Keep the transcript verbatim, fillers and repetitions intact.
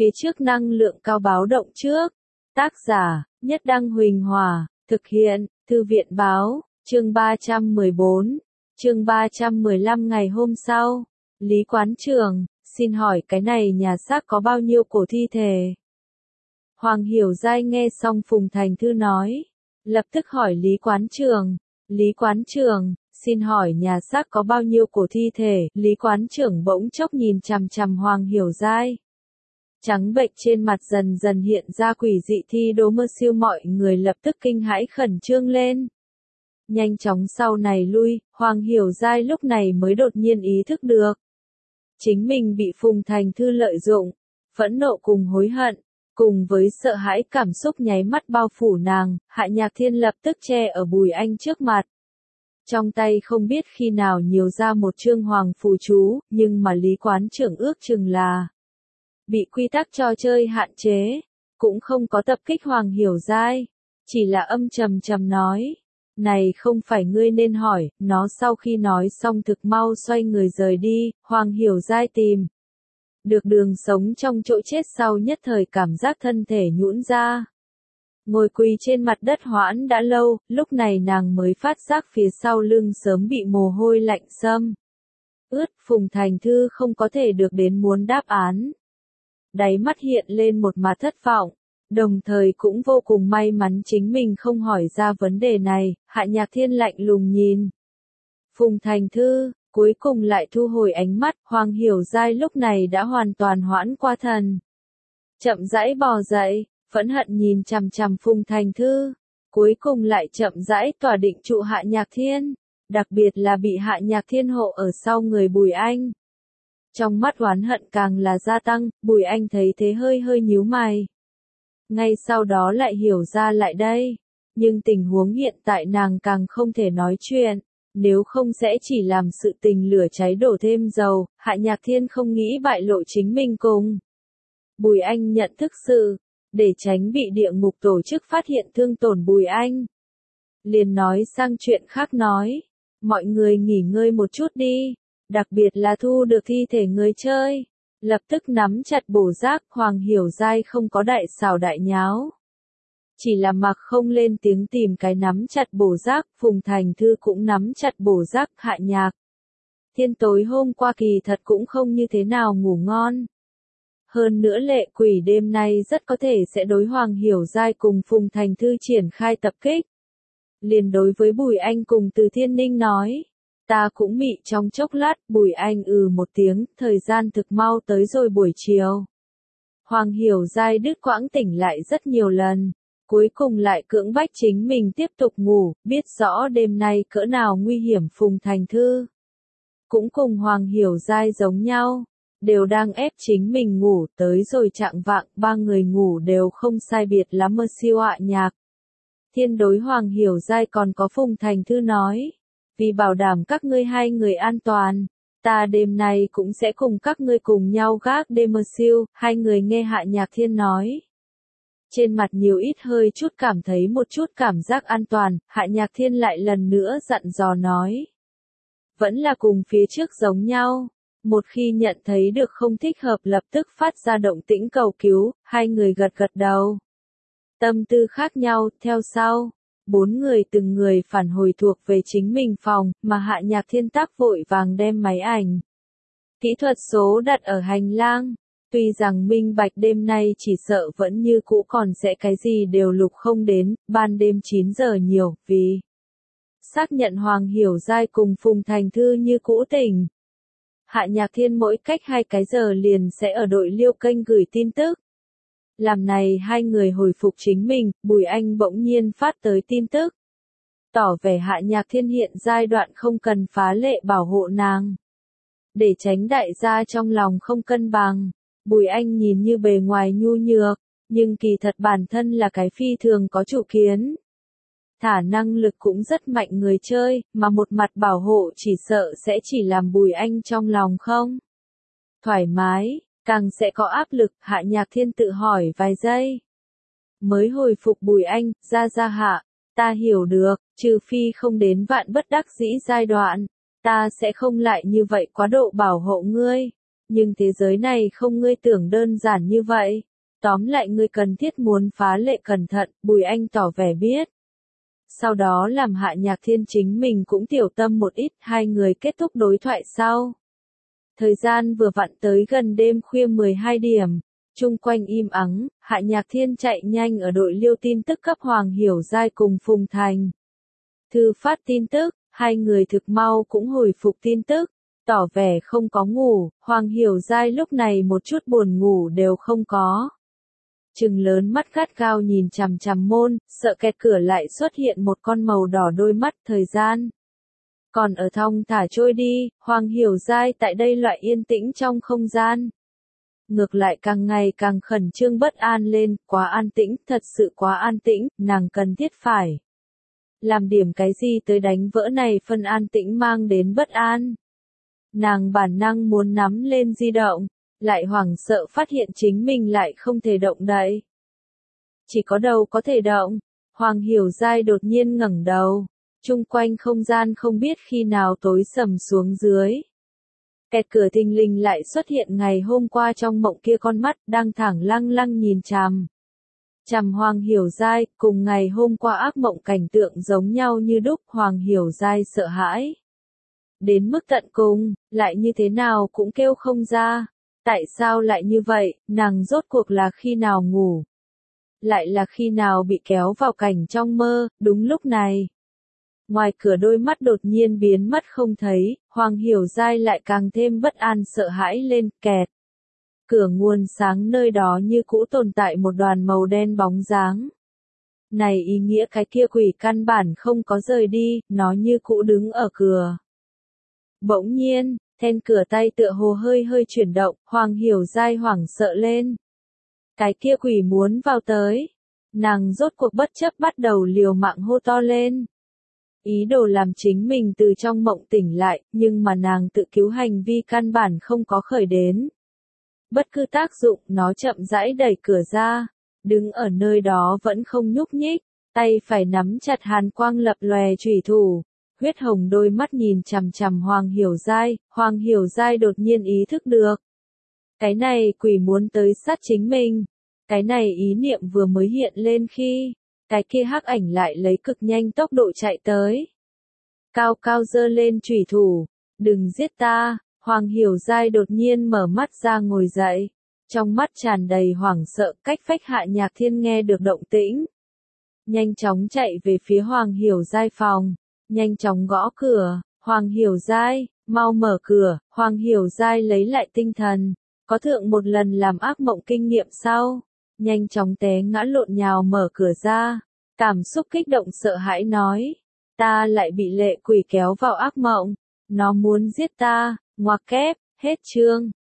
phía trước năng lượng cao báo động trước. Tác giả, Nhất Đăng Huỳnh Hòa, thực hiện, Thư viện báo, chương ba trăm mười bốn, chương ba trăm mười lăm ngày hôm sau. Lý Quán Trường, xin hỏi cái này nhà xác có bao nhiêu cổ thi thể? Hoàng Hiểu Giai nghe xong Phùng Thành Thư nói, lập tức hỏi Lý Quán Trường. Lý Quán Trường, xin hỏi nhà xác có bao nhiêu cổ thi thể? Lý Quán Trường bỗng chốc nhìn chằm chằm Hoàng Hiểu Giai. Trắng bệch trên mặt dần dần hiện ra quỷ dị thi đố mơ siêu, mọi người lập tức kinh hãi khẩn trương lên. Nhanh chóng sau này lui, Hoàng Hiểu Giai lúc này mới đột nhiên ý thức được. Chính mình bị Phùng Thành Thư lợi dụng, phẫn nộ cùng hối hận, cùng với sợ hãi cảm xúc nháy mắt bao phủ nàng, Hạ Nhạc Thiên lập tức che ở Bùi Anh trước mặt. Trong tay không biết khi nào nhiều ra một chương hoàng phù chú, nhưng mà Lý Quán Trưởng ước chừng là bị quy tắc trò chơi hạn chế, cũng không có tập kích Hoàng Hiểu Giai, chỉ là âm trầm trầm nói, này không phải ngươi nên hỏi. Nó sau khi nói xong thực mau xoay người rời đi. Hoàng Hiểu Giai tìm được đường sống trong chỗ chết sau nhất thời cảm giác thân thể nhũn ra. Ngồi quỳ trên mặt đất hoãn đã lâu, lúc này nàng mới phát giác phía sau lưng sớm bị mồ hôi lạnh xâm ướt. Phùng Thành Thư không có thể được đến muốn đáp án. Đáy mắt hiện lên một mặt thất vọng, đồng thời cũng vô cùng may mắn chính mình không hỏi ra vấn đề này. Hạ Nhạc Thiên lạnh lùng nhìn Phùng Thành Thư, cuối cùng lại thu hồi ánh mắt. Hoàng Hiểu Giai lúc này đã hoàn toàn hoãn qua thần, chậm rãi bò dậy, phẫn hận nhìn chằm chằm Phùng Thành Thư, cuối cùng lại chậm rãi tỏa định trụ Hạ Nhạc Thiên, đặc biệt là bị Hạ Nhạc Thiên hộ ở sau người Bùi Anh. Trong mắt oán hận càng là gia tăng. Bùi Anh thấy thế hơi hơi nhíu mày, ngay sau đó lại hiểu ra lại đây, nhưng tình huống hiện tại nàng càng không thể nói chuyện, nếu không sẽ chỉ làm sự tình lửa cháy đổ thêm dầu. Hạ Nhạc Thiên không nghĩ bại lộ chính mình cùng Bùi Anh nhận thức sự, để tránh bị địa ngục tổ chức phát hiện thương tổn Bùi Anh. Liền nói sang chuyện khác nói, mọi người nghỉ ngơi một chút đi, đặc biệt là thu được thi thể người chơi. Lập tức nắm chặt bổ giác. Hoàng Hiểu Giai không có đại xảo đại nháo, chỉ là mặc không lên tiếng tìm cái nắm chặt bổ giác. Phùng Thành Thư cũng nắm chặt bổ giác. Hạ Nhạc Thiên tối hôm qua kỳ thật cũng không như thế nào ngủ ngon. Hơn nữa lệ quỷ đêm nay rất có thể sẽ đối Hoàng Hiểu Giai cùng Phùng Thành Thư triển khai tập kích. Liền đối với Bùi Anh cùng Từ Thiên Ninh nói, ta cũng mị trong chốc lát. Bùi Anh ừ một tiếng, thời gian thực mau tới rồi buổi chiều. Hoàng Hiểu Giai đứt quãng tỉnh lại rất nhiều lần, cuối cùng lại cưỡng bách chính mình tiếp tục ngủ, biết rõ đêm nay cỡ nào nguy hiểm. Phùng Thành Thư cũng cùng Hoàng Hiểu Giai giống nhau, đều đang ép chính mình ngủ. Tới rồi chạng vạng, ba người ngủ đều không sai biệt lắm. Mơ siêu Hạ Nhạc Thiên đối Hoàng Hiểu Giai còn có Phùng Thành Thư nói, vì bảo đảm các ngươi hai người an toàn, ta đêm nay cũng sẽ cùng các ngươi cùng nhau gác đêm. Mơ siêu, hai người nghe Hạ Nhạc Thiên nói, trên mặt nhiều ít hơi chút cảm thấy một chút cảm giác an toàn. Hạ Nhạc Thiên lại lần nữa dặn dò nói, vẫn là cùng phía trước giống nhau, một khi nhận thấy được không thích hợp lập tức phát ra động tĩnh cầu cứu. Hai người gật gật đầu, tâm tư khác nhau. Theo sau, bốn người từng người phản hồi thuộc về chính mình phòng, mà Hạ Nhạc Thiên tác vội vàng đem máy ảnh kỹ thuật số đặt ở hành lang. Tuy rằng minh bạch đêm nay chỉ sợ vẫn như cũ còn sẽ cái gì đều lục không đến. Ban đêm chín giờ nhiều, vì xác nhận Hoàng Hiểu Giai cùng Phùng Thành Thư như cũ tỉnh, Hạ Nhạc Thiên mỗi cách hai cái giờ liền sẽ ở đội liêu kênh gửi tin tức. Làm này hai người hồi phục chính mình. Bùi Anh bỗng nhiên phát tới tin tức, tỏ vẻ Hạ Nhạc Thiên hiện giai đoạn không cần phá lệ bảo hộ nàng, để tránh đại gia trong lòng không cân bằng. Bùi Anh nhìn như bề ngoài nhu nhược, nhưng kỳ thật bản thân là cái phi thường có chủ kiến, thả năng lực cũng rất mạnh người chơi, mà một mặt bảo hộ chỉ sợ sẽ chỉ làm Bùi Anh trong lòng không thoải mái, càng sẽ có áp lực. Hạ Nhạc Thiên tự hỏi vài giây, mới hồi phục Bùi Anh, ra ra hạ, ta hiểu được, trừ phi không đến vạn bất đắc dĩ giai đoạn, ta sẽ không lại như vậy quá độ bảo hộ ngươi. Nhưng thế giới này không ngươi tưởng đơn giản như vậy. Tóm lại ngươi cần thiết muốn phá lệ cẩn thận, Bùi Anh tỏ vẻ biết. Sau đó làm Hạ Nhạc Thiên chính mình cũng tiểu tâm một ít, hai người kết thúc đối thoại sau. Thời gian vừa vặn tới gần đêm khuya mười hai điểm, chung quanh im ắng, Hạ Nhạc Thiên chạy nhanh ở đội liêu tin tức cấp Hoàng Hiểu Giai cùng Phùng Thành. Thư phát tin tức, hai người thực mau cũng hồi phục tin tức, tỏ vẻ không có ngủ, Hoàng Hiểu Giai lúc này một chút buồn ngủ đều không có. Trừng lớn mắt gắt gao nhìn chằm chằm môn, sợ kẹt cửa lại xuất hiện một con màu đỏ đôi mắt thời gian. Còn ở thong thả trôi đi, Hoàng Hiểu Giai tại đây loại yên tĩnh trong không gian. Ngược lại càng ngày càng khẩn trương bất an lên, quá an tĩnh, thật sự quá an tĩnh, nàng cần thiết phải. Làm điểm cái gì tới đánh vỡ này phân an tĩnh mang đến bất an. Nàng bản năng muốn nắm lên di động, lại hoảng sợ phát hiện chính mình lại không thể động đậy. Chỉ có đầu có thể động, Hoàng Hiểu Giai đột nhiên ngẩng đầu, chung quanh không gian không biết khi nào tối sầm xuống dưới. Kẹt cửa thình lình lại xuất hiện ngày hôm qua trong mộng kia con mắt đang thẳng lăng lăng nhìn chằm. Chằm Hoàng Hiểu Giai, cùng ngày hôm qua ác mộng cảnh tượng giống nhau như đúc, Hoàng Hiểu Giai sợ hãi. Đến mức tận cùng, lại như thế nào cũng kêu không ra. Tại sao lại như vậy, nàng rốt cuộc là khi nào ngủ? Lại là khi nào bị kéo vào cảnh trong mơ, đúng lúc này. Ngoài cửa đôi mắt đột nhiên biến mất không thấy, Hoàng Hiểu Giai lại càng thêm bất an sợ hãi lên, kẹt. Cửa nguồn sáng nơi đó như cũ tồn tại một đoàn màu đen bóng dáng. Này ý nghĩa cái kia quỷ căn bản không có rời đi, nó như cũ đứng ở cửa. Bỗng nhiên, then cửa tay tựa hồ hơi hơi chuyển động, Hoàng Hiểu Giai hoảng sợ lên. Cái kia quỷ muốn vào tới. Nàng rốt cuộc bất chấp bắt đầu liều mạng hô to lên. Ý đồ làm chính mình từ trong mộng tỉnh lại, nhưng mà nàng tự cứu hành vi căn bản không có khởi đến. Bất cứ tác dụng, nó chậm rãi đẩy cửa ra, đứng ở nơi đó vẫn không nhúc nhích, tay phải nắm chặt hàn quang lập lòe chủy thủ, huyết hồng đôi mắt nhìn chằm chằm Hoàng Hiểu Giai, Hoàng Hiểu Giai đột nhiên ý thức được. Cái này quỷ muốn tới sát chính mình, cái này ý niệm vừa mới hiện lên khi, cái kia hắc ảnh lại lấy cực nhanh tốc độ chạy tới. Cao cao giơ lên chủy thủ, đừng giết ta. Hoàng Hiểu Giai đột nhiên mở mắt ra ngồi dậy, trong mắt tràn đầy hoảng sợ, cách phách Hạ Nhạc Thiên nghe được động tĩnh. Nhanh chóng chạy về phía Hoàng Hiểu Giai phòng, nhanh chóng gõ cửa, Hoàng Hiểu Giai, mau mở cửa, Hoàng Hiểu Giai lấy lại tinh thần, có thượng một lần làm ác mộng kinh nghiệm sau, nhanh chóng té ngã lộn nhào mở cửa ra, cảm xúc kích động sợ hãi nói, ta lại bị lệ quỷ kéo vào ác mộng, nó muốn giết ta. Ngoặc kép, hết chương.